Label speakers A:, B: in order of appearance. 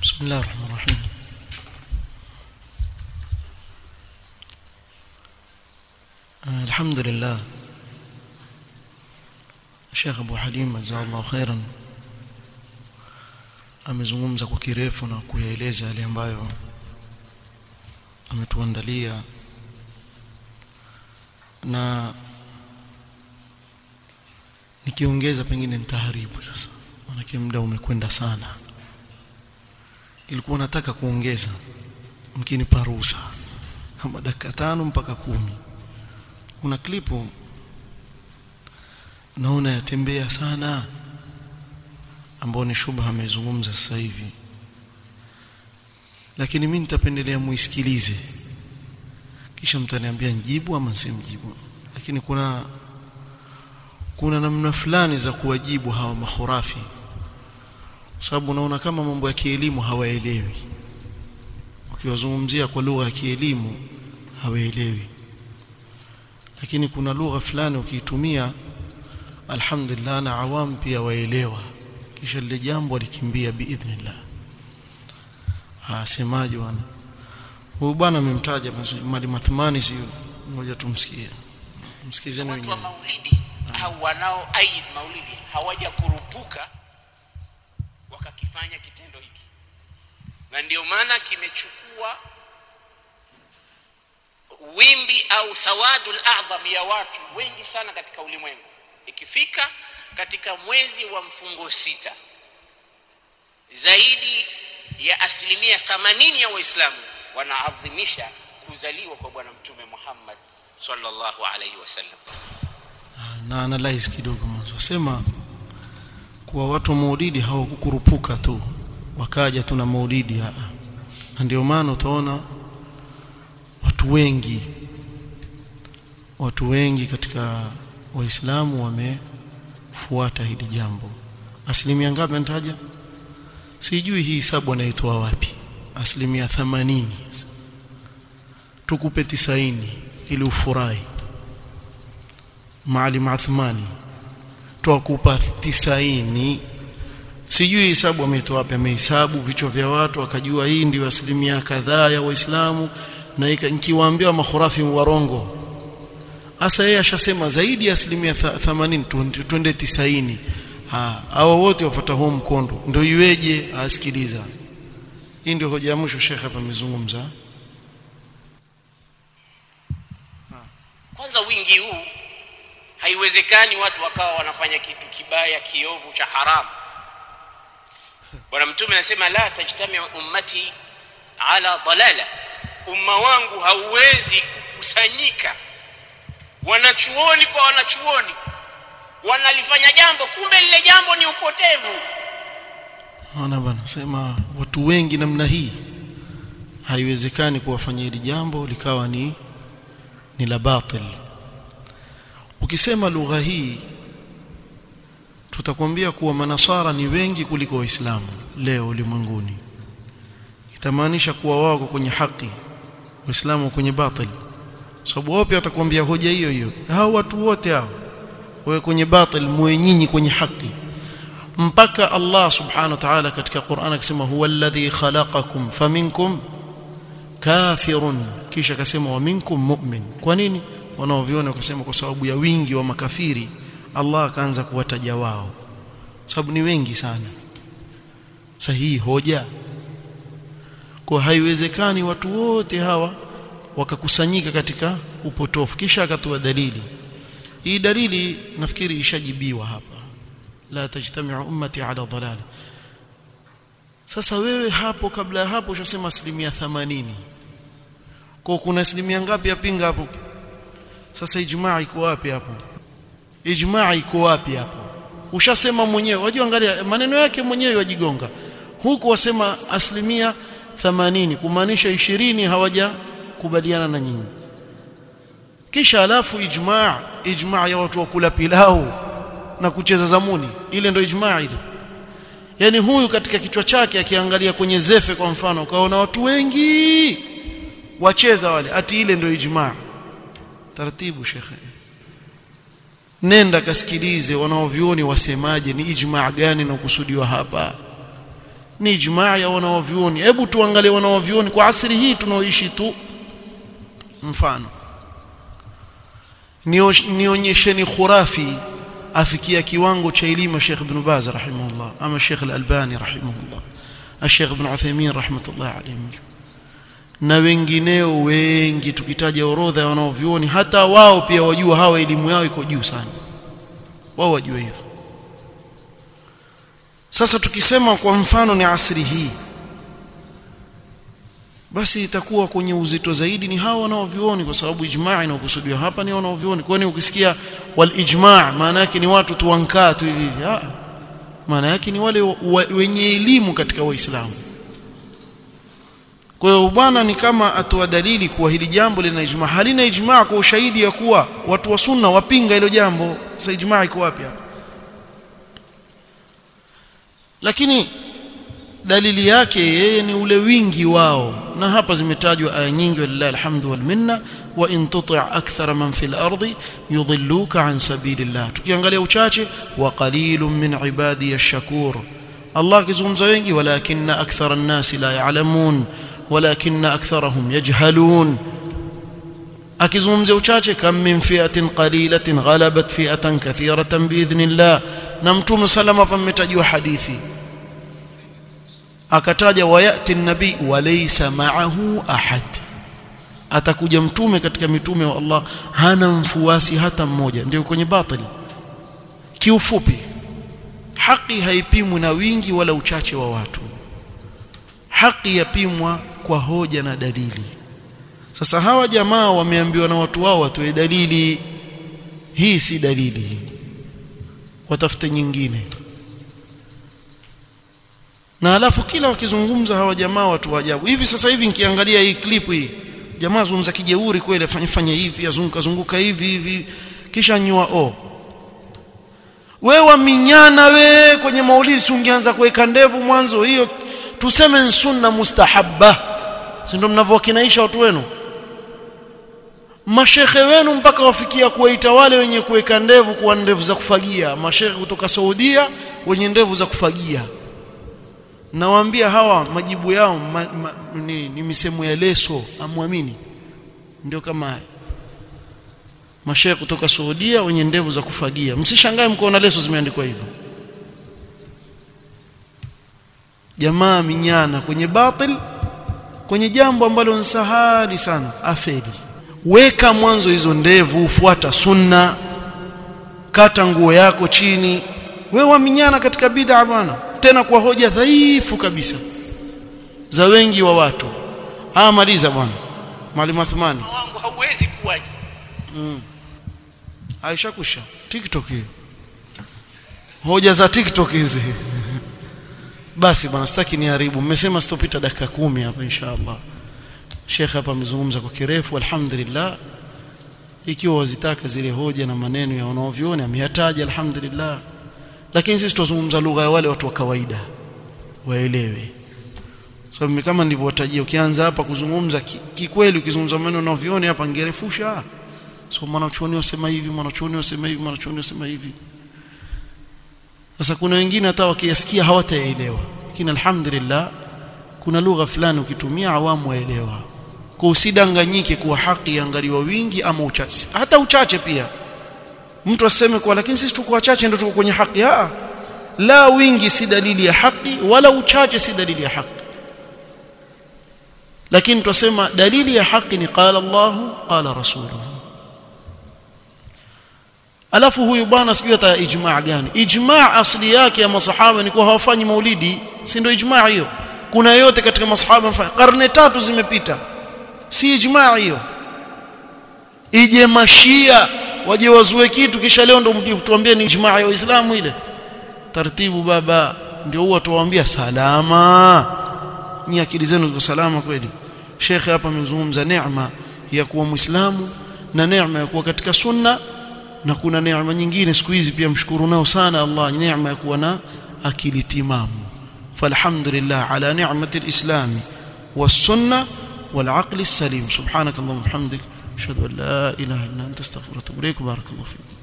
A: بسم الله الرحمن الرحيم. الحمد لله. الشيخ أبو حليم جزاه الله خيرا amezungumza kwa kirefu na kuyaeleza yale ambayo ametuandalia, na nikiongeza pengine nitaharibu sasa, maana muda umekwenda sana. Ilikuwa nataka kuongeza, mkinipa ruhusa, kama dakika 5 mpaka 10. Kuna klipu naona yatembea sana ambao ni shubha amezungumza sasa hivi, lakini mimi nitapendelea muisikilize kisha mtaniambia njibu ama simjibu. Lakini kuna namna fulani za kuwajibu hawa makhurafi, sababu naona kama mambo ya kielimu hawaelewi. Ukiwazungumzia kwa lugha ya kielimu hawaelewi, lakini kuna lugha fulani ukiitumia alhamdulillah na awam pia waelewa, kisha lile jambo likimbia biidhnillah. Semaji wana huyu bwana amemtaja Mwalimu Athmani, si ngoja tumsikie, msikizeni wenyewe.
B: Watu wa maulidi au wanao aid maulidi hawaja kurupuka wakakifanya kitendo hiki, na ndio maana kimechukua wimbi au sawadul a'zam ya watu wengi sana katika ulimwengu. Ikifika katika mwezi wa mfungo 6, zaidi ya 80% ya Waislamu wanaadhimisha kuzaliwa kwa bwana mtume Muhammad sallallahu alaihi wasallam.
A: Na analyze kidogo mwanzo, sema kuwa watu wa maulidi hawakukurupuka tu wakaja tu na maulidi, na ndio maana utaona watu wengi katika Waislamu wamefuata hili jambo. Asilimia ngapi anataja? Sijui hii hesabu anaitoa wapi. Asilimia 80. Tukupe 90 ili ufurahi. Maalim Athmani tukupa 90. Sijui hesabu ametoa wapi. Amehesabu vichwa vya watu akajua hii ndio asilimia kadhaa ya Waislamu, na nikiwaambia makhurafi warongo, asa yeye ashasema zaidi ya asilimia 80, twende 90. Hao wote wafuata huo mkondo, ndio iweje? Asikiliza, hii ndio hoja ya mwisho Sheikh hapa amezungumza.
B: Kwanza wingi huu, haiwezekani watu wakawa wanafanya kitu kibaya kiovu cha haramu. Bwana mtume anasema la tajtami ummati ala dalala, umma wangu hauwezi kukusanyika wanachuoni kwa wanachuoni wanalifanya jambo, kumbe lile jambo ni upotevu.
A: Ana bwana sema watu wengi namna hii haiwezekani kuwafanyia hili jambo likawa ni la batil. Ukisema lugha hii tutakwambia kuwa manasara ni wengi kuliko waislamu leo ulimwenguni, itamaanisha kuwa wao kwenye haki, waislamu kwenye batil. Sababu wao pia watakwambia hoja hiyo hiyo, hao watu wote hao wewe kwenye batil, mwe nyinyi kwenye haki. Mpaka Allah subhanahu wa ta'ala katika Qur'an akisema huwa alladhi khalaqakum faminkum kafirun, kisha akasema wa minkum mu'min. Kwa nini? Wanaoviona wakasema kwa sababu ya wingi wa makafiri Allah akaanza kuwataja wao, sababu ni wengi sana. Sahihi hoja kwa haiwezekani watu wote hawa wakakusanyika katika upotofu. Kisha akatoa dalili. Hii dalili nafikiri ishajibiwa hapa, la tajtami'u ummati ala dalala. Sasa wewe hapo kabla ya hapo ushasema asilimia 80, kwa kuna asilimia ngapi yapinga hapo? Sasa ijmaa iko wapi hapo? Ijmaa iko wapi hapo? Ushasema mwenyewe, wajua, angalia maneno yake mwenyewe wajigonga. Huku wasema asilimia 80, kumaanisha 20 hawaja kubaliana na nyinyi. Kisha alafu ijmaa ya watu wa kula pilau na kucheza zamuni, ile ndio ijmaa ile. Yani huyu katika kichwa chake akiangalia kwenye zefe kwa mfano, kaona watu wengi wacheza wale, ati ile ndio ijmaa. Taratibu shekhe, nenda kasikilize wanaovioni wasemaje, ni ijmaa gani na kusudiwa hapa. ni ijmaa ya wanawavyuoni. Hebu tuangalie wanawavyuoni kwa asri hii tunaoishi tu. Mfano, nionyesheni khurafi afikia kiwango cha elimu Sheikh Ibn Baz rahimahullah, ama Sheikh Al-Albani rahimahullah, Sheikh Ibn Uthaymeen rahmatullah alayhi, na wengineo wengi. Tukitaja orodha ya wanaovyuoni, hata wao pia wajua hawa elimu yao iko juu sana, wao wajua hivyo. Sasa tukisema kwa mfano ni asri hii, basi itakuwa kwenye uzito zaidi ni hawa wanaovyuoni, kwa sababu ijmaa inakusudiwa hapa ni wanaovyuoni. Kwani ukisikia wal ijmaa maana yake ni watu tuankaa tu hivi, maana yake ni wale wenye elimu katika Waislamu. Kwa hiyo bwana ni kama atoa dalili kuwa hili jambo lina ijmaa. Halina ijmaa kwa ushahidi ya kuwa watu wa sunna wapinga hilo jambo. Sasa ijmaa iko wapi hapa? Lakini dalili yake yeye ni ule wingi wao, na hapa zimetajwa aya nyingi, wallahi alhamdu wal minna, wa in tuti' akthara man fil ardi yudhilluka an sabilillah. Tukiangalia uchache, wa qalilun min ibadi ash-shakur. Allah kizungumza wengi, walakinna akthara an-nasi la ya'lamun walakinna aktharahum yajhalun. Akizungumzia uchache, kam min fi'atin qalilatin ghalabat fi'atan kathiratan biidhnillah. Na Mtume sallama pametajwa hadithi, akataja wayati an-nabi wa laysa ma'ahu ahad. Atakuja mtume katika mitume wa Allah hana mfuasi hata mmoja, ndio kwenye batili. Kiufupi, haki haipimwi na wingi wala uchache wa watu. Haki yapimwa kwa hoja na dalili. Sasa hawa jamaa wameambiwa na watu wao watoe dalili. Hii si dalili, watafute nyingine. Na alafu kila wakizungumza hawa jamaa watu wa ajabu. Hivi sasa hivi nikiangalia hii clip hii, jamaa zungumza kijeuri kweli, fanya hivi, azunguka hivi, kisha nyua wewe waminyana wewe kwenye maulidi ungeanza kuweka ndevu mwanzo. Hiyo tuseme ni sunna mustahabba, si ndio mnavokinaisha watu wenu? Mashekhe wenu mpaka wafikia kuwaita wale wenye kuweka ndevu kuwa ndevu za kufagia, mashekhe kutoka Saudia wenye ndevu za kufagia. Nawaambia hawa majibu yao ni misemo ya leso, amwamini. Ndio kama haya mashekhe kutoka Saudia wenye ndevu za kufagia. Msishangae mkoona leso zimeandikwa hivyo. Jamaa minyana kwenye batil, kwenye jambo ambalo ni sahali sana, afeli. Weka mwanzo hizo ndevu, fuata sunna, kata nguo yako chini. Wewe waminyana katika bid'a bwana, tena kwa hoja dhaifu kabisa za wengi wa watu. Maliza bwana Mwalimu Athmani
B: wangu, hauwezi kuwaje.
A: Aisha kusha TikTok hiyo, hoja za TikTok hizi. Basi bwana, sitaki niharibu. Mmesema sitopita dakika 10 hapa inshallah. Sheikh hapa amezungumza kwa kirefu, alhamdulillah. Ikiwa wazitaka zile hoja na maneno ya wanaovioni ameyataja, alhamdulillah. Lakini sisi tutazungumza lugha ya wale watu wa kawaida waelewe. Sababu kama nilivyowatajia, ukianza hapa kuzungumza kikweli, ukizungumza maneno wanaovioni hapa ngerefusha. So mwanachuoni wasema hivi, mwanachuoni wasema hivi, mwanachuoni wasema hivi. Sasa kuna wengine hata wakisikia hawataelewa, lakini alhamdulillah kuna lugha fulani ukitumia awamu waelewa. Kwa usidanganyike kuwa haki iangaliwa wingi ama uchache. Hata uchache pia mtu aseme kwa, lakini sisi tuko wachache ndio tuko kwenye haki. La, wingi si dalili ya haki wala uchache si dalili ya haki. Lakini tusema dalili ya haki ni qala Allahu qala rasuluhu. Alafu huyu bwana sijui hata ijmaa gani. Ijmaa asli yake ya masahaba ni kwa hawafanyi maulidi, si ndio ijmaa hiyo? Kuna yote katika masahaba karne 3 zimepita, si ijmaa hiyo? Ije mashia waje wazue kitu kisha leo ndio mtuambie ni ijmaa ya Uislamu ile? Taratibu baba, ndio huwa tuwaambia salama. Ni akili zenu ziko salama kweli? Sheikh hapa amezungumza neema ya kuwa Muislamu na neema ya kuwa katika sunna, na kuna neema nyingine siku hizi pia mshukuru nao sana Allah, neema ya kuwa na akili timamu. Falhamdulillah ala ni'mati al-islam was-sunnah wal-aql as-salim. Subhanakallahumma wa bihamdik, ashhadu an la ilaha illa anta astaghfiruka wa atubu ilaik. Barakallahu fik.